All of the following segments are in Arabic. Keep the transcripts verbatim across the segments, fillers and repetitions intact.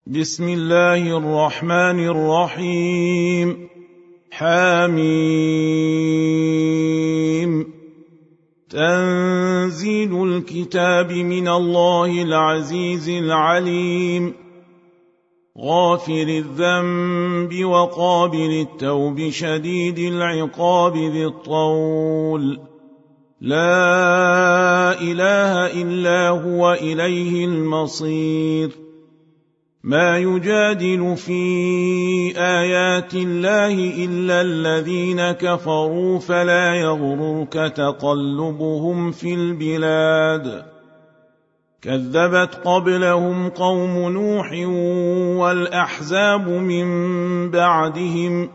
بسم الله الرحمن الرحيم. حميم. تنزيل الكتاب من الله العزيز العليم، غافر الذنب وقابل التوب شديد العقاب ذي الطول، لا إله إلا هو إليه المصير. ما يجادل في آيات الله إلا الذين كفروا، فلا يغررك تقلبهم في البلاد. كذبت قبلهم قوم نوح والأحزاب من بعدهم،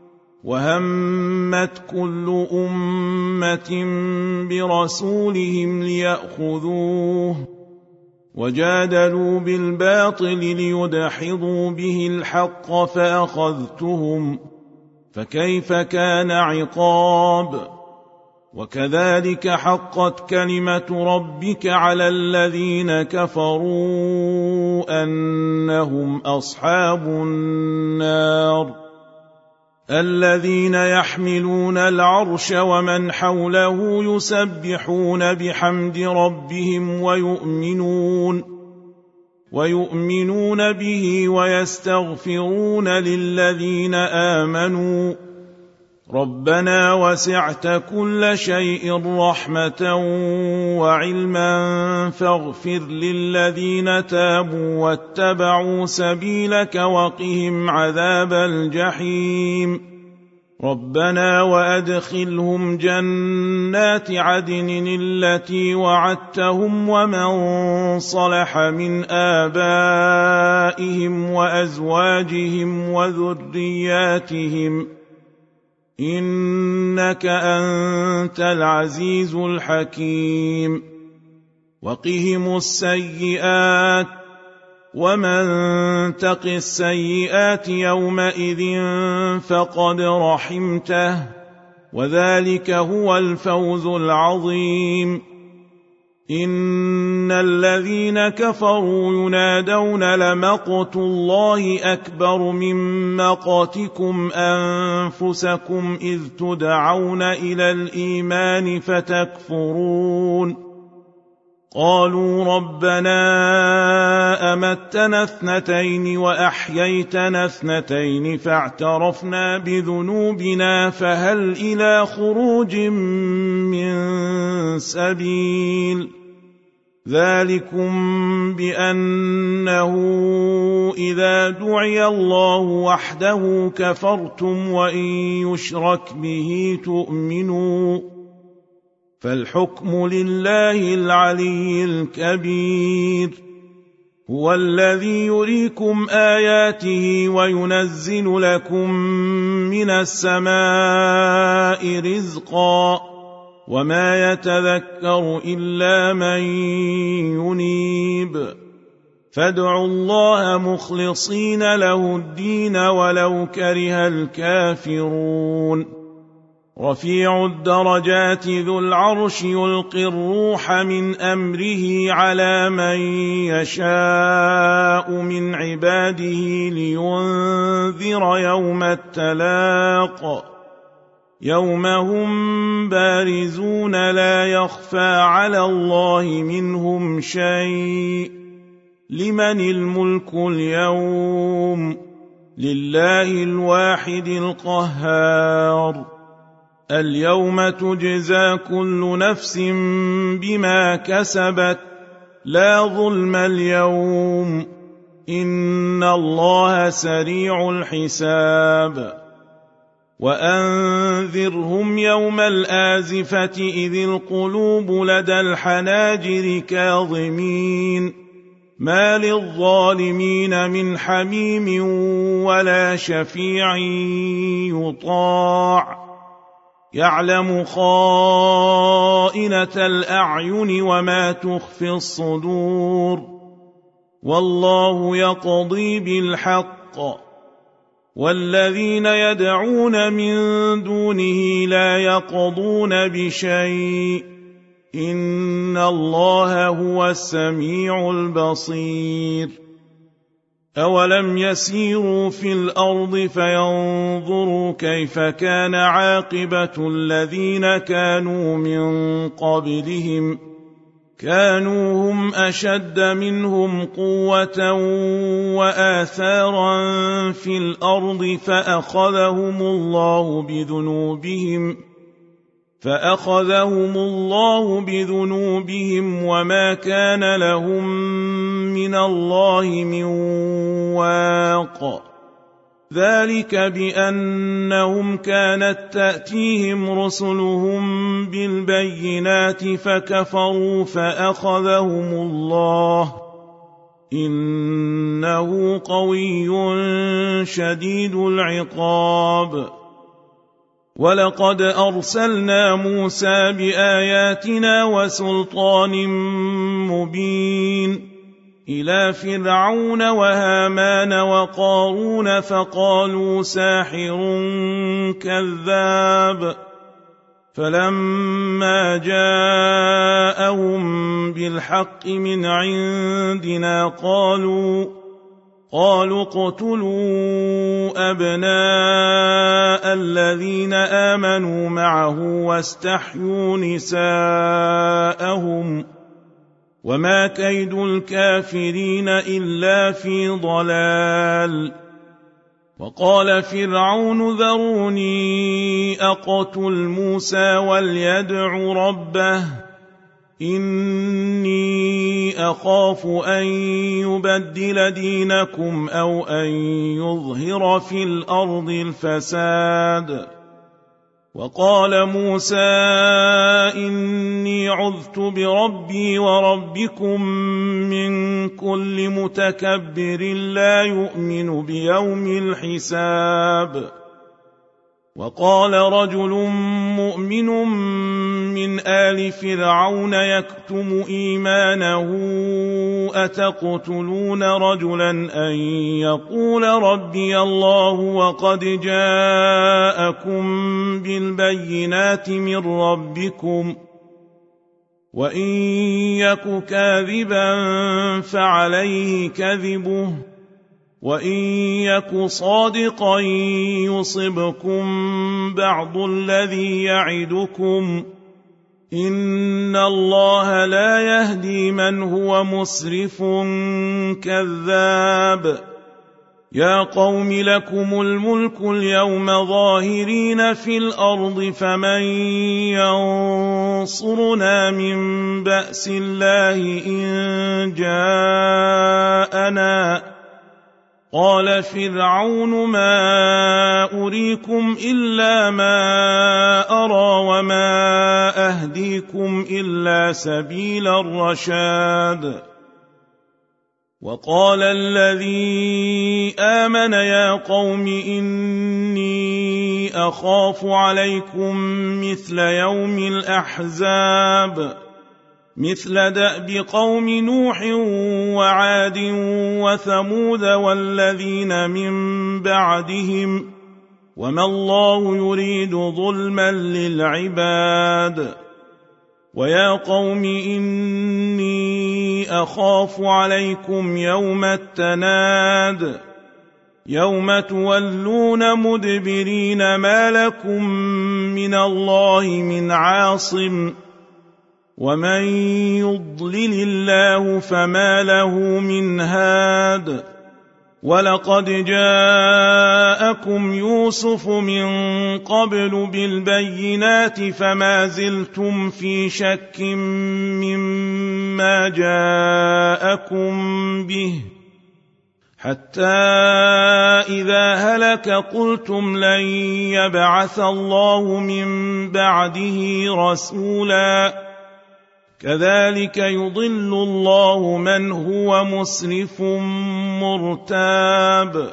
وهمت كل أمة برسولهم ليأخذوه، وجادلوا بالباطل ليدحضوا به الحق فأخذتهم، فكيف كان عقاب. وكذلك حقت كلمة ربك على الذين كفروا أنهم أصحاب النار. الذين يحملون العرش ومن حوله يسبحون بحمد ربهم ويؤمنون ويؤمنون به ويستغفرون للذين آمنوا ربنا وسعت كل شيء رحمة وعلما فاغفر للذين تابوا واتبعوا سبيلك وقهم عذاب الجحيم. ربنا وأدخلهم جنات عدن التي وعدتهم ومن صلح من آبائهم وأزواجهم وذرياتهم إنك أنت العزيز الحكيم. وقهم السيئات ومن تق السيئات يومئذ فقد رحمته، وذلك هو الفوز العظيم. إن الذين كفروا ينادون لمقت الله أكبر من مقتكم أنفسكم إذ تدعون إلى الإيمان فتكفرون. قالوا ربنا أمتنا اثنتين وأحييتنا اثنتين فاعترفنا بذنوبنا فهل إلى خروج من سبيل. ذلكم بأنه إذا دعي الله وحده كفرتم وإن يشرك به تؤمنوا، فالحكم لله العلي الكبير. هو الذي يريكم آياته وينزل لكم من السماء رزقا، وما يتذكر إلا من ينيب. فادعوا الله مخلصين له الدين ولو كره الكافرون. رفيع الدرجات ذو العرش يلقي الروح من أمره على من يشاء من عباده لينذر يوم التلاق، يوم هم بارزون لا يخفى على الله منهم شيء. لمن الملك اليوم؟ لله الواحد القهار. اليوم تجزى كل نفس بما كسبت، لا ظلم اليوم، إن الله سريع الحساب. وأنذرهم يوم الآزفة إذ القلوب لدى الحناجر كاظمين، ما للظالمين من حميم ولا شفيع يطاع. يعلم خائنة الأعين وما تخفي الصدور، والله يقضي بالحق، والذين يدعون من دونه لا يقضون بشيء، إن الله هو السميع البصير. أولم يسيروا في الأرض فينظروا كيف كان عاقبة الذين كانوا من قبلهم كانوا هم أشد منهم قوة وآثارا في الأرض فأخذهم الله بذنوبهم فأخذهم الله بذنوبهم وما كان لهم من الله من واق ذلك بأنهم كانت تأتيهم رسلهم بالبينات فكفروا فأخذهم الله إنه قوي شديد العقاب ولقد أرسلنا موسى بآياتنا وسلطان مبين إلى فرعون وهامان وقارون فقالوا ساحر كذاب فلما جاءهم بالحق من عندنا قالوا قالوا اقتلوا أبناء الذين آمنوا معه واستحيوا نساءهم وما كيد الكافرين إلا في ضلال وقال فرعون ذروني أقتل موسى وليدع ربه إني أخاف أن يبدل دينكم أو أن يظهر في الأرض الفساد وقال موسى إني عذت بربي وربكم من كل متكبر لا يؤمن بيوم الحساب وقال رجل مؤمن من آل فرعون يكتم إيمانه أتقتلون رجلا أن يقول ربي الله وقد جاءكم بالبينات من ربكم وإن يك كاذبا فعليه كذبه وإن يك صادقا يصبكم بعض الذي يعدكم إن الله لا يهدي من هو مسرف كذاب يا قوم لكم الملك اليوم ظاهرين في الأرض فمن ينصرنا من بأس الله إن جاءنا قال فرعون ما أريكم إلا ما أرى وما أهديكم إلا سبيل الرشاد وقال الذي آمن يا قوم إني أخاف عليكم مثل يوم الأحزاب مثل دأب قوم نوح وعاد وثمود والذين من بعدهم وما الله يريد ظلما للعباد ويا قوم إني أخاف عليكم يوم التناد يوم تولون مدبرين ما لكم من الله من عاصم ومن يضلل الله فما له من هاد ولقد جاءكم يوسف من قبل بالبينات فما زلتم في شك مما جاءكم به حتى إذا هلك قلتم لن يبعث الله من بعده رسولا كذلك يضل الله من هو مسرف مرتاب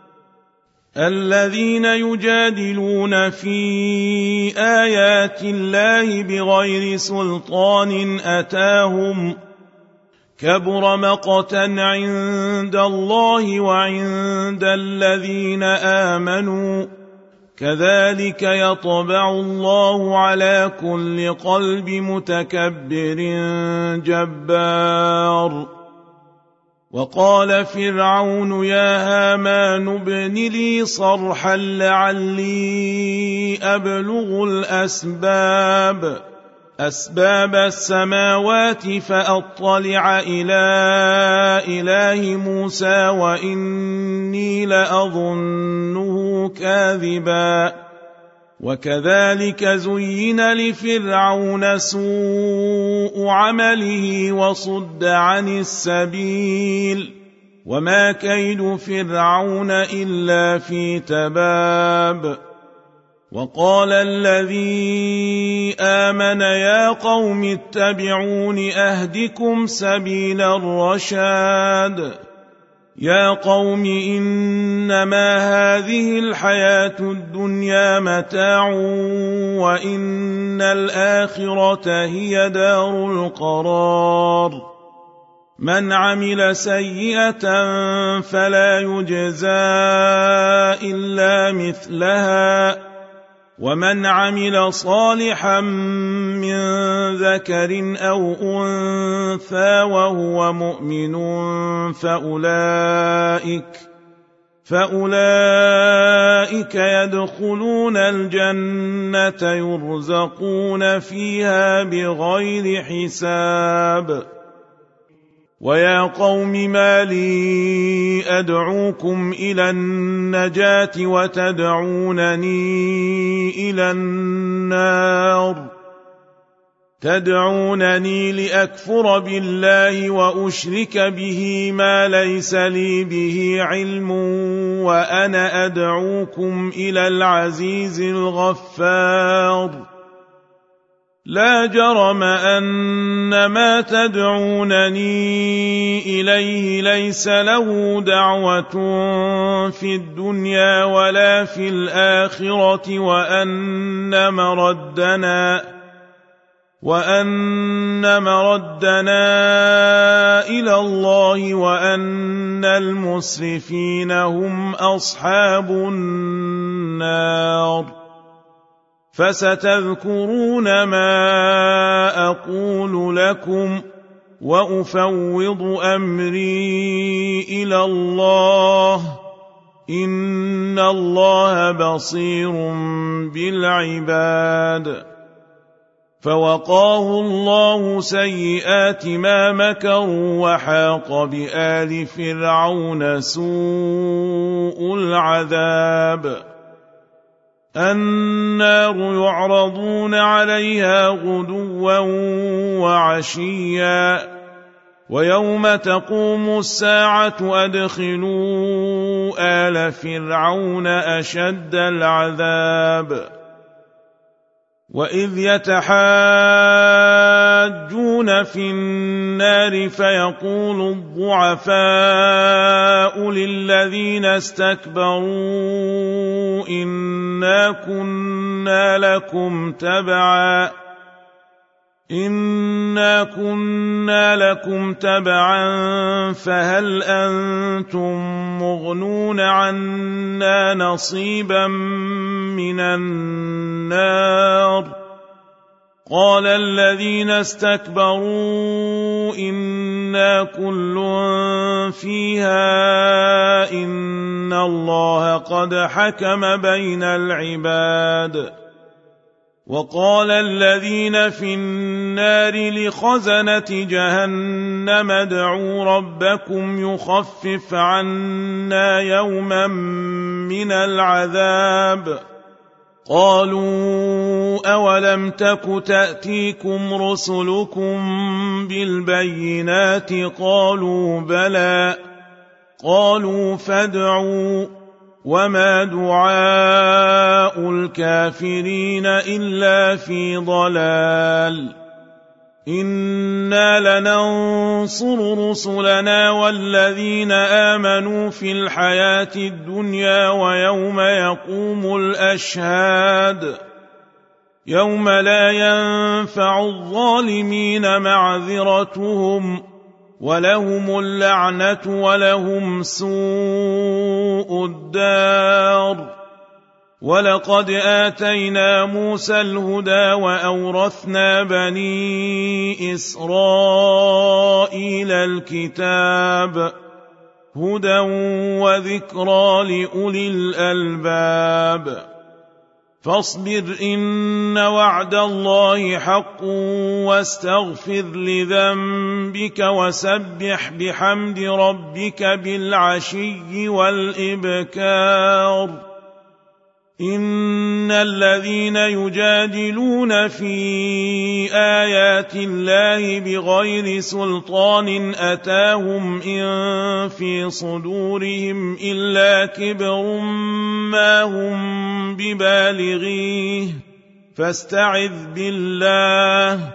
الذين يجادلون في آيات الله بغير سلطان أتاهم كبر مقتا عند الله وعند الذين آمنوا كذلك يطبع الله على كل قلب متكبر جبار وقال فرعون يا هامان ابن لي صرحا لعلي أبلغ الأسباب أسباب السماوات فأطلع إلى إله موسى وإني لأظنه كاذبا وكذلك زين لفرعون سوء عمله وصد عن السبيل وما كيد فرعون إلا في تباب وقال الذي آمن يا قوم اتبعون أهدكم سبيل الرشاد يا قوم إنما هذه الحياة الدنيا متاع وإن الآخرة هي دار القرار من عمل سيئة فلا يجزى إلا مثلها ومن عمل صالحا من ذكر أو أنثى وهو مؤمن فأولئك فأولئك يدخلون الجنة يرزقون فيها بغير حساب ويا قوم ما لي أدعوكم إلى النجاة وتدعونني إلى النار تدعونني لأكفر بالله وأشرك به ما ليس لي به علم وأنا أدعوكم إلى العزيز الغفار لا جرم أن ما تدعونني إليه ليس له دعوة في الدنيا ولا في الآخرة وأن مردنا وأن مردنا إلى الله وأن المسرفين هم أصحاب النار فستذكرون ما أقول لكم وأفوض أمري إلى الله إن الله بصير بالعباد فوقاه الله سيئات ما مكروا وحاق بآل فرعون سوء العذاب النار يعرضون عليها غدوا وعشيا ويوم تقوم الساعة أدخلوا آل فرعون أشد العذاب وإذ يتحاجون في النار فيقول الضعفاء للذين استكبروا إنا كنا لكم تبعا إنا كنا لكم تبعا فهل أنتم مغنون عنا نصيبا من النار قال الذين استكبروا إنا كل فيها إن الله قد حكم بين العباد وقال الذين في النار لخزنة جهنم ادعوا ربكم يخفف عنا يوما من العذاب قالوا أولم تك تأتيكم رسلكم بالبينات قالوا بلى قالوا فادعوا وما دعاء الكافرين إلا في ضلال إنا لننصر رسلنا والذين آمنوا في الحياة الدنيا ويوم يقوم الأشهاد يوم لا ينفع الظالمين معذرتهم ولهم اللعنة ولهم سوء الدار ولقد آتينا موسى الهدى وأورثنا بني إسرائيل الكتاب هدى وذكرى لأولي الألباب فاصبر إن وعد الله حق واستغفر لذنبك وسبح بحمد ربك بالعشي والإبكار إن الذين يجادلون في آيات الله بغير سلطان أتاهم إن في صدورهم إلا كبر ما هم ببالغيه فاستعذ بالله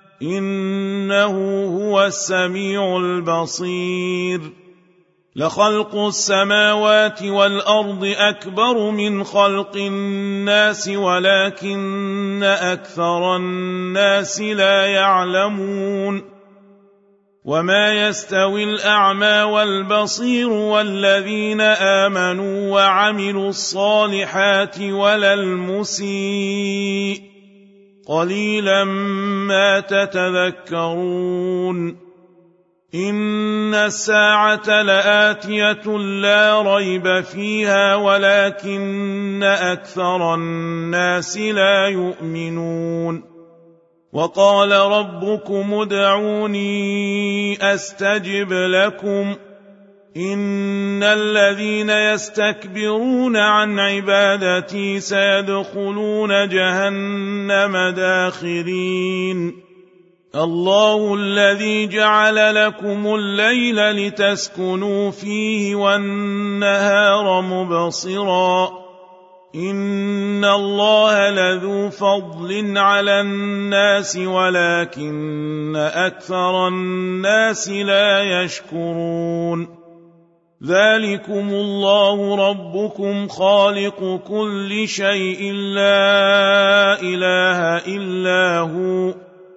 إنه هو السميع البصير لخلق السماوات والأرض أكبر من خلق الناس ولكن أكثر الناس لا يعلمون وما يستوي الأعمى والبصير والذين آمنوا وعملوا الصالحات ولا المسيء قليلا ما تتذكرون إن الساعة لآتية لا ريب فيها ولكن أكثر الناس لا يؤمنون وقال ربكم ادعوني أستجب لكم إن الذين يستكبرون عن عبادتي سيدخلون جهنم داخرين الله الذي جعل لكم الليل لتسكنوا فيه والنهار مبصرا إن الله لذو فضل على الناس ولكن أكثر الناس لا يشكرون ذلكم الله ربكم خالق كل شيء لا إله إلا هو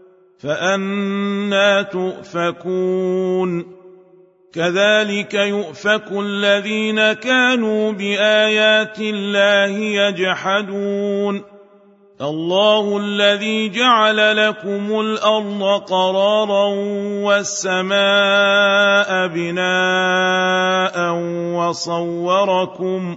فأنى تؤفكون كذلك يؤفك الذين كانوا بآيات الله يجحدون الله الذي جعل لكم الأرض قرارا والسماء بناء وصوركم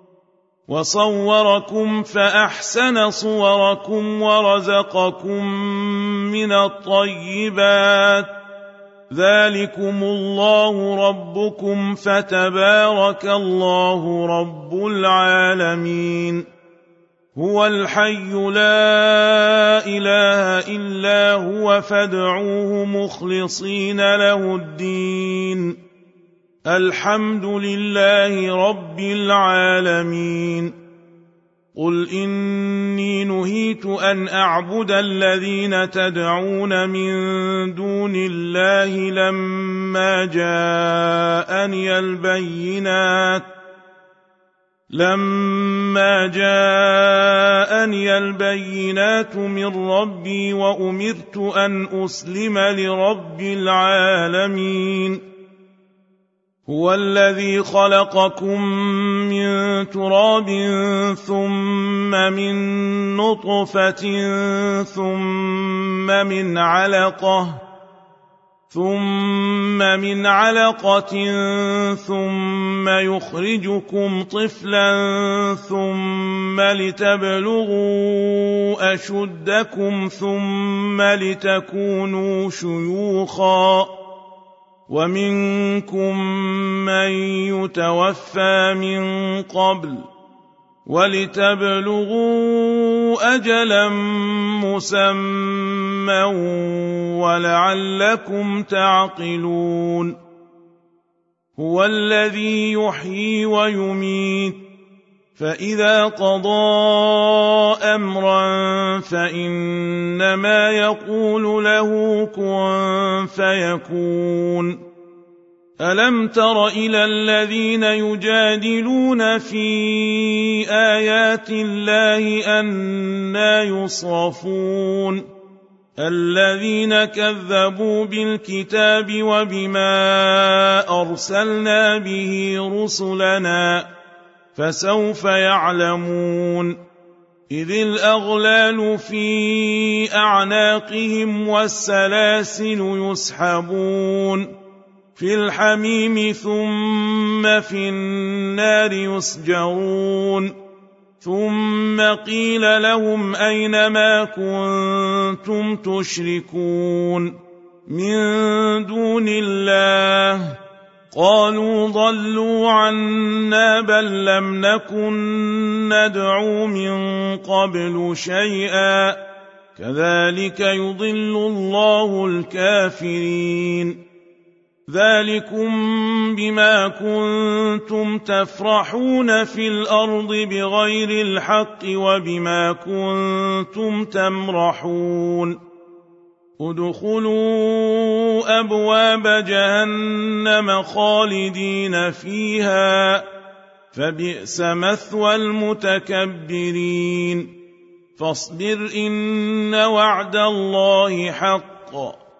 وصوركم فأحسن صوركم ورزقكم من الطيبات ذلكم الله ربكم فتبارك الله رب العالمين هو الحي لا إله إلا هو فادعوه مخلصين له الدين الحمد لله رب العالمين قل إني نهيت أن أعبد الذين تدعون من دون الله لما جاءني البينات لما جاءني البينات من ربي وأمرت أن أسلم لرب العالمين هو الذي خلقكم من تراب ثم من نطفة ثم من علقة ثم من علقة ثم يخرجكم طفلا ثم لتبلغوا أشدكم ثم لتكونوا شيوخا ومنكم من يتوفى من قبل ولتبلغوا أجلا مسمى ولعلكم تعقلون هو الذي يحيي ويميت فإذا قضى أمرا فإنما يقول له كن فيكون ألم تر إلى الذين يجادلون في آيات الله أنى يصرفون الذين كذبوا بالكتاب وبما أرسلنا به رسلنا فسوف يعلمون إذ الأغلال في أعناقهم والسلاسل يسحبون في الحميم ثم في النار يسجرون ثم قيل لهم أين ما كنتم تشركون من دون الله قالوا ضلوا عنا بل لم نكن ندعو من قبل شيئا كذلك يضل الله الكافرين ذلكم بما كنتم تفرحون في الأرض بغير الحق وبما كنتم تمرحون ادخلوا أبواب جهنم خالدين فيها فبئس مثوى المتكبرين فاصبر إن وعد الله حق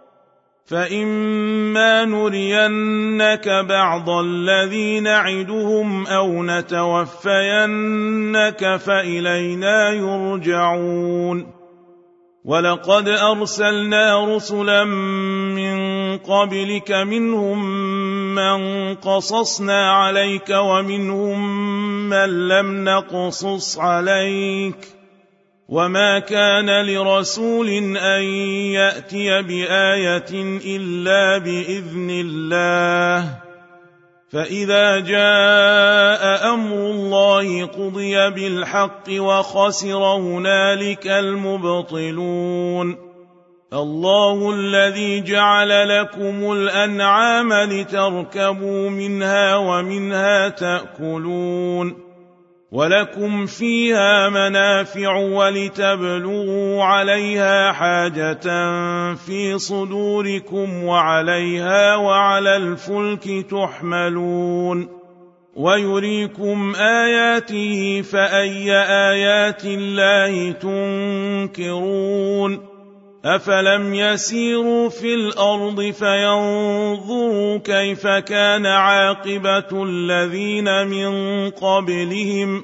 فإما نرينك بعض الذي نعدهم أو نتوفينك فإلينا يرجعون ولقد أرسلنا رسلا من قبلك منهم من قصصنا عليك ومنهم من لم نقصص عليك وما كان لرسول أن يأتي بآية إلا بإذن الله فإذا جاء أمر الله قضي بالحق وخسر هنالك المبطلون الله الذي جعل لكم الأنعام لتركبوا منها ومنها تأكلون ولكم فيها منافع ولتبلغوا عليها حاجة في صدوركم وعليها وعلى الفلك تحملون ويريكم آياته فأي آيات الله تنكرون أفلم يسيروا في الأرض فينظروا كيف كان عاقبة الذين من قبلهم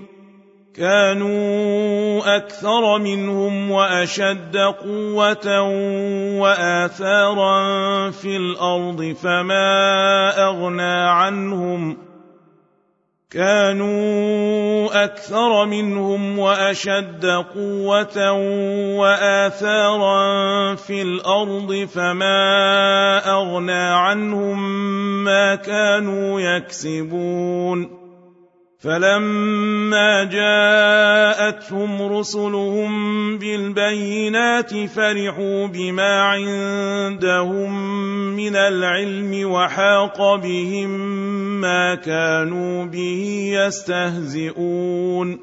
كانوا أكثر منهم وأشد قوة وآثارا في الأرض فما أغنى عنهم كانوا أكثر منهم وأشد قوة وآثارا في الأرض فما أغنى عنهم ما كانوا يكسبون فلما جاءتهم رسلهم بالبينات فرحوا بما عندهم من العلم وحاق بهم ما كانوا به يستهزئون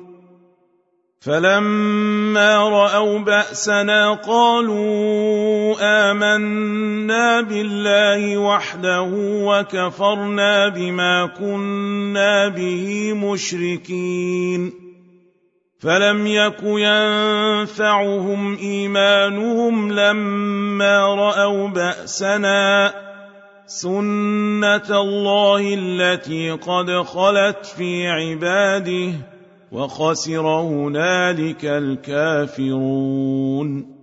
فلما رأوا بأسنا قالوا آمنا بالله وحده وكفرنا بما كنا به مشركين فلم يك ينفعهم إيمانهم لما رأوا بأسنا سنة الله التي قد خلت في عباده وخسر هنالك الكافرون